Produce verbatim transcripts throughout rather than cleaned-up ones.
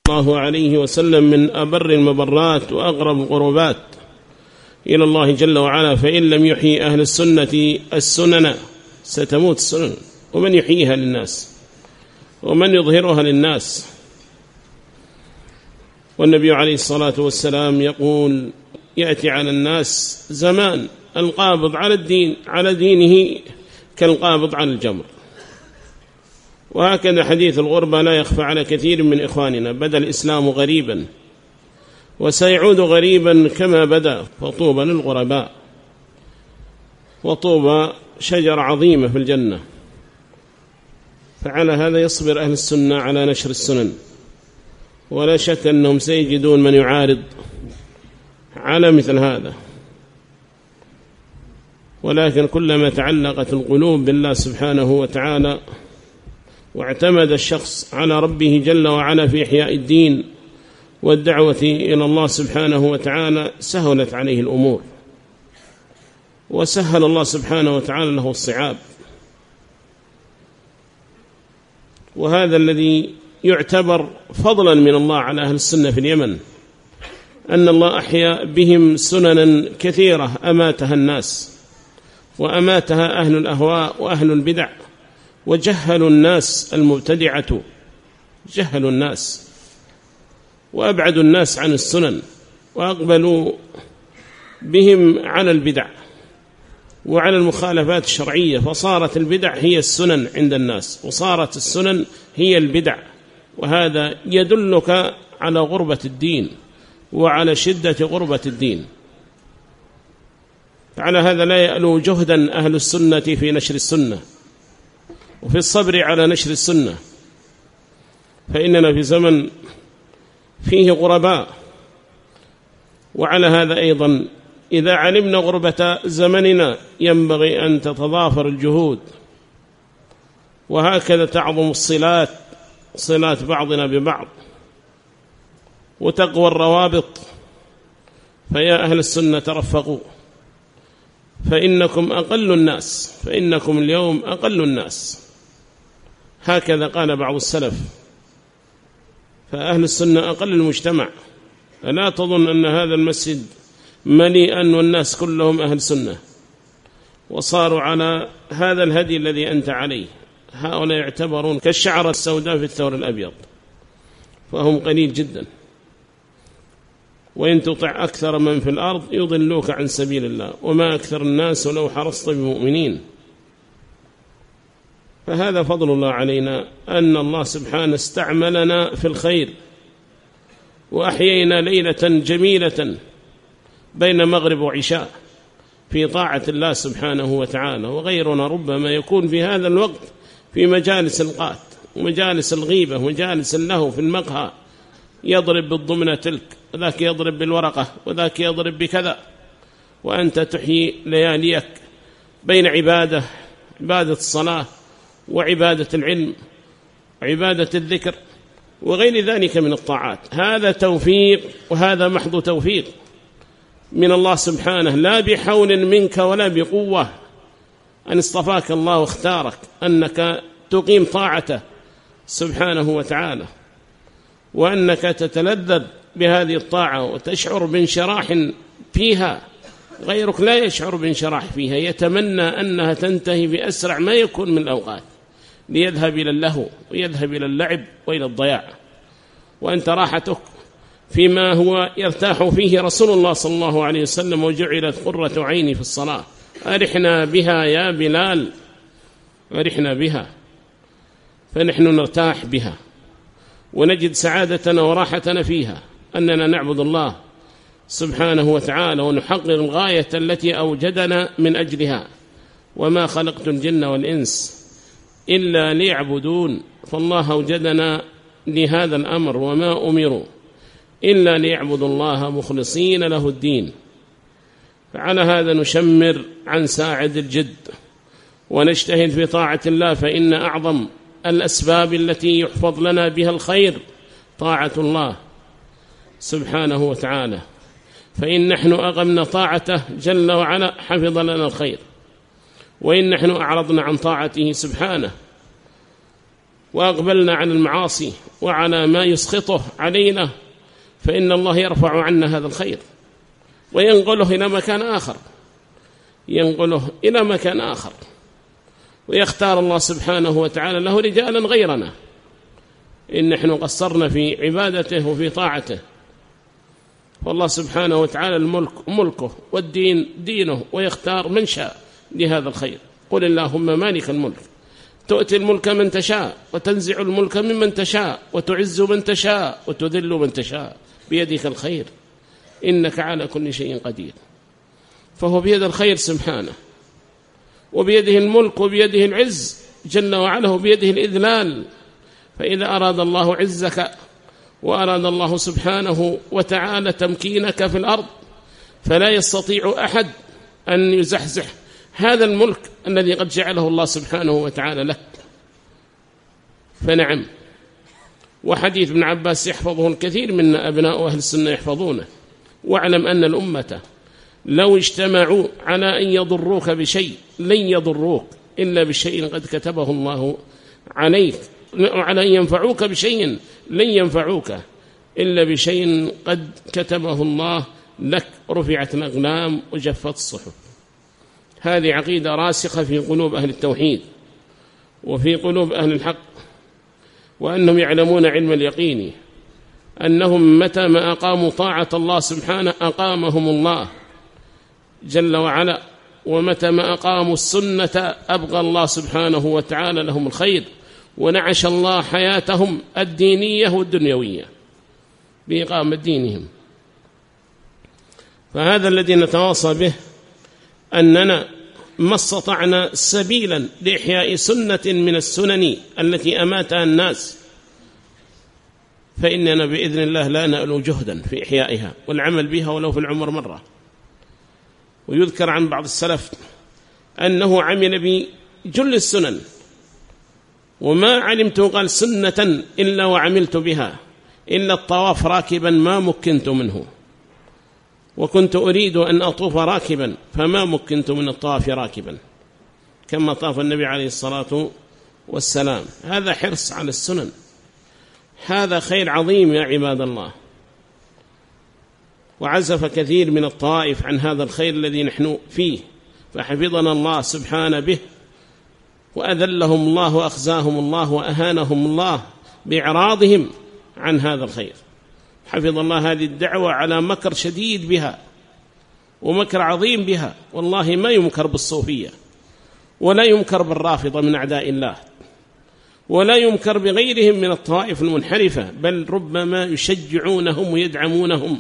الله عليه وسلم من أبر المبرات وأقرب القربات إلى الله جل وعلا، فإن لم يحيي أهل السنة السنن ستموت السنن، ومن يحييها للناس ومن يظهرها للناس. والنبي عليه الصلاة والسلام يقول: يأتي على الناس زمان القابض على الدين على دينه كالقابض على الجمر. وهكذا حديث الغربة لا يخفى على كثير من إخواننا، بدأ الإسلام غريبا وسيعود غريبا كما بدأ، فطوبى للغرباء. وطوبى شجرة عظيمة في الجنة. فعلى هذا يصبر أهل السنة على نشر السنن، ولا شك أنهم سيجدون من يعارض على مثل هذا، ولكن كلما تعلقت القلوب بالله سبحانه وتعالى واعتمد الشخص على ربه جل وعلا في إحياء الدين والدعوة إلى الله سبحانه وتعالى سهلت عليه الأمور، وسهل الله سبحانه وتعالى له الصعاب. وهذا الذي يعتبر فضلا من الله على أهل السنة في اليمن، أن الله أحيا بهم سننا كثيرة أماتها الناس وأماتها أهل الأهواء وأهل البدع، وجهلوا الناس المبتدعة، جهلوا الناس وأبعدوا الناس عن السنن، وأقبلوا بهم على البدع وعلى المخالفات الشرعية، فصارت البدع هي السنن عند الناس، وصارت السنن هي البدع. وهذا يدلك على غربة الدين وعلى شدة غربة الدين. فعلى هذا لا يألو جهدا أهل السنة في نشر السنة وفي الصبر على نشر السنة، فإننا في زمن فيه غرباء. وعلى هذا أيضا إذا علمنا غربة زمننا ينبغي أن تتضافر الجهود، وهكذا تعظم الصلات، صلات بعضنا ببعض، وتقوى الروابط. فيا أهل السنة ترفقوا، فإنكم أقل الناس، فإنكم اليوم أقل الناس. هكذا قال بعض السلف. فأهل السنة أقل المجتمع، فلا تظن أن هذا المسجد مليئا والناس كلهم أهل سنة وصاروا على هذا الهدي الذي أنت عليه. هؤلاء يعتبرون كالشعرة السوداء في الثور الأبيض، فهم قليل جدا. وإن تطع أكثر من في الأرض يضلوك عن سبيل الله، وما أكثر الناس ولو حرصت بمؤمنين. فهذا فضل الله علينا، أن الله سبحانه استعملنا في الخير، وأحيينا ليلة جميلة بين مغرب وعشاء في طاعة الله سبحانه وتعالى. وغيرنا ربما يكون في هذا الوقت في مجالس القات ومجالس الغيبة ومجالس اللهو في المقهى، يضرب بالضمنة تلك، وذاك يضرب بالورقة، وذاك يضرب بكذا، وأنت تحيي لياليك بين عبادة عبادة الصلاة وعبادة العلم وعبادة الذكر وغير ذلك من الطاعات. هذا توفيق، وهذا محض توفيق من الله سبحانه، لا بحول منك ولا بقوة، أن اصطفاك الله واختارك أنك تقيم طاعته سبحانه وتعالى، وأنك تتلذذ بهذه الطاعة وتشعر بانشراح فيها. غيرك لا يشعر بانشراح فيها، يتمنى أنها تنتهي بأسرع ما يكون من الأوقات ليذهب إلى اللهو ويذهب إلى اللعب وإلى الضياع. وأنت راحتك فيما هو يرتاح فيه رسول الله صلى الله عليه وسلم: وجعلت قرة عيني في الصلاة. أرحنا بها يا بلال، أرحنا بها، فنحن نرتاح بها ونجد سعادتنا وراحتنا فيها، أننا نعبد الله سبحانه وتعالى ونحقق الغاية التي أوجدنا من أجلها. وما خلقت الجن والإنس إلا ليعبدون. فالله أوجدنا لهذا الأمر، وما أمروا إلا ليعبدوا الله مخلصين له الدين. فعلى هذا نشمر عن ساعد الجد ونجتهد في طاعة الله، فإن أعظم الأسباب التي يحفظ لنا بها الخير طاعة الله سبحانه وتعالى. فإن نحن أقمنا طاعته جل وعلا حفظ لنا الخير، وإن نحن أعرضنا عن طاعته سبحانه وأقبلنا على المعاصي وعلى ما يسخطه علينا، فإن الله يرفع عنا هذا الخير وينقله إلى مكان آخر، ينقله إلى مكان آخر، ويختار الله سبحانه وتعالى له رجالا غيرنا إن نحن قصرنا في عبادته وفي طاعته. والله سبحانه وتعالى الملك ملكه والدين دينه، ويختار من شاء لهذا الخير. قل اللهم مالك الملك تؤتي الملك من تشاء وتنزع الملك ممن تشاء وتعز من تشاء وتذل من تشاء بيدك الخير إنك على كل شيء قدير. فهو بيد الخير سبحانه، وبيده الملك وبيده العز جل وعلا، وبيده الإذلال. فإذا أراد الله عزك وأراد الله سبحانه وتعالى تمكينك في الأرض فلا يستطيع أحد أن يزحزح هذا الملك الذي قد جعله الله سبحانه وتعالى لك. فنعم، وحديث ابن عباس يحفظه الكثير من أبناء أهل السنة يحفظونه: واعلم أن الأمة لو اجتمعوا على أن يضروك بشيء لن يضروك إلا بشيء قد كتبه الله عليك، على أن ينفعوك بشيء لن ينفعوك إلا بشيء قد كتبه الله لك، رفعت الأقلام وجفت الصحف. هذه عقيدة راسخة في قلوب أهل التوحيد وفي قلوب أهل الحق، وأنهم يعلمون علم اليقين أنهم متى ما أقاموا طاعة الله سبحانه أقامهم الله جل وعلا، ومتى ما أقاموا السنة أبقى الله سبحانه وتعالى لهم الخير، ونعش الله حياتهم الدينية والدنيوية بإقامة دينهم. فهذا الذي نتواصى به أننا ما استطعنا سبيلا لإحياء سنة من السنن التي أماتها الناس فإننا بإذن الله لا نألو جهدا في إحيائها والعمل بها ولو في العمر مرة. ويذكر عن بعض السلف أنه عمل بجل السنن وما علمت قال سنة إلا وعملت بها إلا الطواف راكبا ما مكنت منه، وكنت أريد أن أطوف راكبا فما مكنت من الطواف راكبا كما طاف النبي عليه الصلاة والسلام. هذا حرص على السنن، هذا خير عظيم يا عباد الله. وعزف كثير من الطائف عن هذا الخير الذي نحن فيه، فحفظنا الله سبحانه به، وأذلهم الله وأخزاهم الله وأهانهم الله بإعراضهم عن هذا الخير. حفظ الله هذه الدعوة على مكر شديد بها ومكر عظيم بها، والله ما يمكر بالصوفية ولا يمكر بالرافضة من أعداء الله ولا يمكر بغيرهم من الطوائف المنحرفة، بل ربما يشجعونهم ويدعمونهم،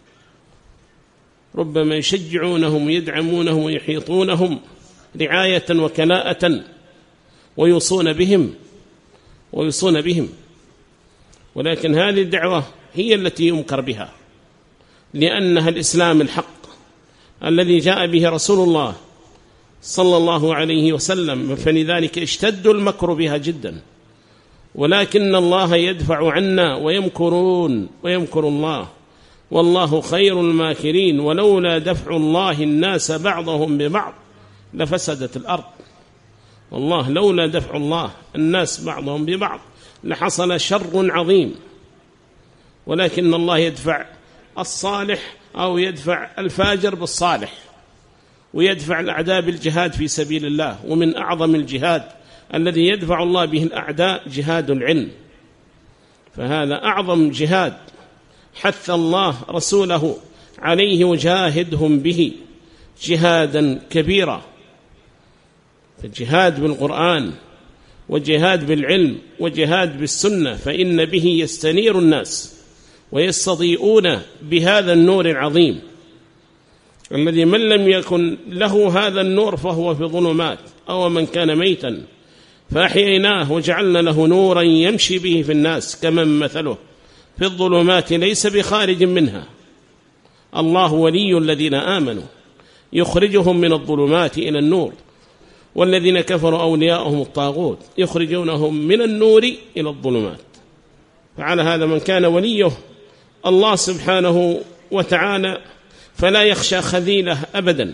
ربما يشجعونهم ويدعمونهم ويحيطونهم رعاية وكلاءة ويوصون بهم ويوصون بهم. ولكن هذه الدعوة هي التي يمكر بها، لأنها الإسلام الحق الذي جاء به رسول الله صلى الله عليه وسلم، فلذلك اشتد المكر بها جدا. ولكن الله يدفع عنا ويمكرون ويمكر الله والله خير الماكرين، ولولا دفع الله الناس بعضهم ببعض لفسدت الأرض. والله لولا دفع الله الناس بعضهم ببعض لحصل شر عظيم، ولكن الله يدفع الصالح أو يدفع الفاجر بالصالح، ويدفع الأعداء بالجهاد في سبيل الله. ومن أعظم الجهاد الذي يدفع الله به الأعداء جهاد العلم، فهذا أعظم جهاد حث الله رسوله عليه وجاهدهم به جهادا كبيرا. فالجهاد بالقرآن وجهاد بالعلم وجهاد بالسنة، فإن به يستنير الناس ويستضيئون بهذا النور العظيم الذي من لم يكن له هذا النور فهو في ظلمات، أو من كان ميتا فأحييناه وجعلنا له نورا يمشي به في الناس كمن مثله في الظلمات ليس بخارج منها. الله ولي الذين آمنوا يخرجهم من الظلمات إلى النور، والذين كفروا أولياءهم الطاغوت يخرجونهم من النور إلى الظلمات. فعلى هذا من كان وليه الله سبحانه وتعالى فلا يخشى خذيله أبدا،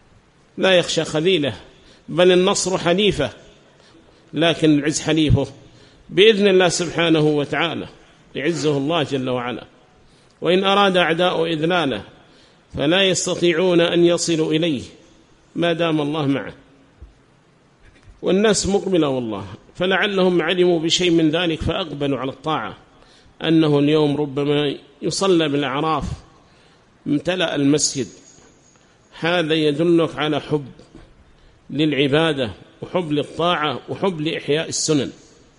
لا يخشى خذيله، بل النصر حليفه، لكن العز حليفه بإذن الله سبحانه وتعالى يعزه الله جل وعلا. وإن أراد أعداء إذلاله فلا يستطيعون أن يصلوا إليه ما دام الله معه. والناس مقبلة والله، فلعلهم علموا بشيء من ذلك فأقبلوا على الطاعة. أنه اليوم ربما يصلى بالأعراف امتلأ المسجد، هذا يدلك على حب للعبادة وحب للطاعة وحب لإحياء السنن.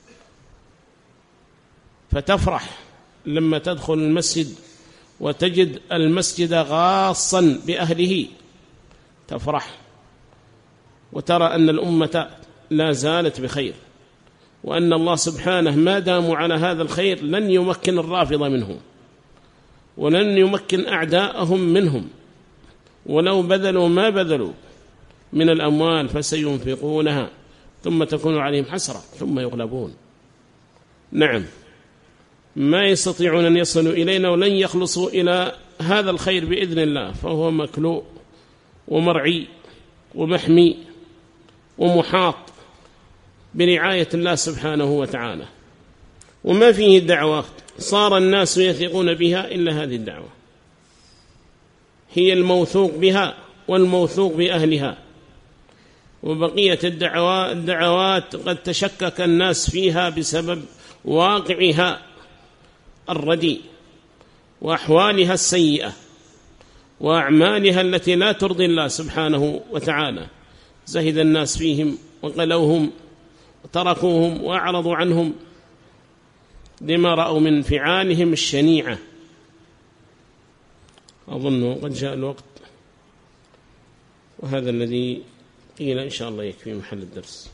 فتفرح لما تدخل المسجد وتجد المسجد غاصا بأهله، تفرح وترى أن الأمة لا زالت بخير، وأن الله سبحانه ما داموا على هذا الخير لن يمكن الرافضة منهم ولن يمكن أعداءهم منهم، ولو بذلوا ما بذلوا من الأموال فسينفقونها ثم تكون عليهم حسرة ثم يغلبون. نعم، ما يستطيعون أن يصلوا إلينا ولن يخلصوا إلى هذا الخير بإذن الله، فهو مكلوء ومرعي ومحمي ومحاط برعاية الله سبحانه وتعالى. وما فيه الدعوات صار الناس يثقون بها إلا هذه الدعوة، هي الموثوق بها والموثوق بأهلها. وبقية الدعوات, الدعوات قد تشكك الناس فيها بسبب واقعها الرديء وأحوالها السيئة وأعمالها التي لا ترضي الله سبحانه وتعالى. زهد الناس فيهم وقلوهم وتركوهم وأعرضوا عنهم لما رأوا من فعالهم الشنيعة. أظن قد جاء الوقت، وهذا الذي قيل إن شاء الله يكفي محل الدرس.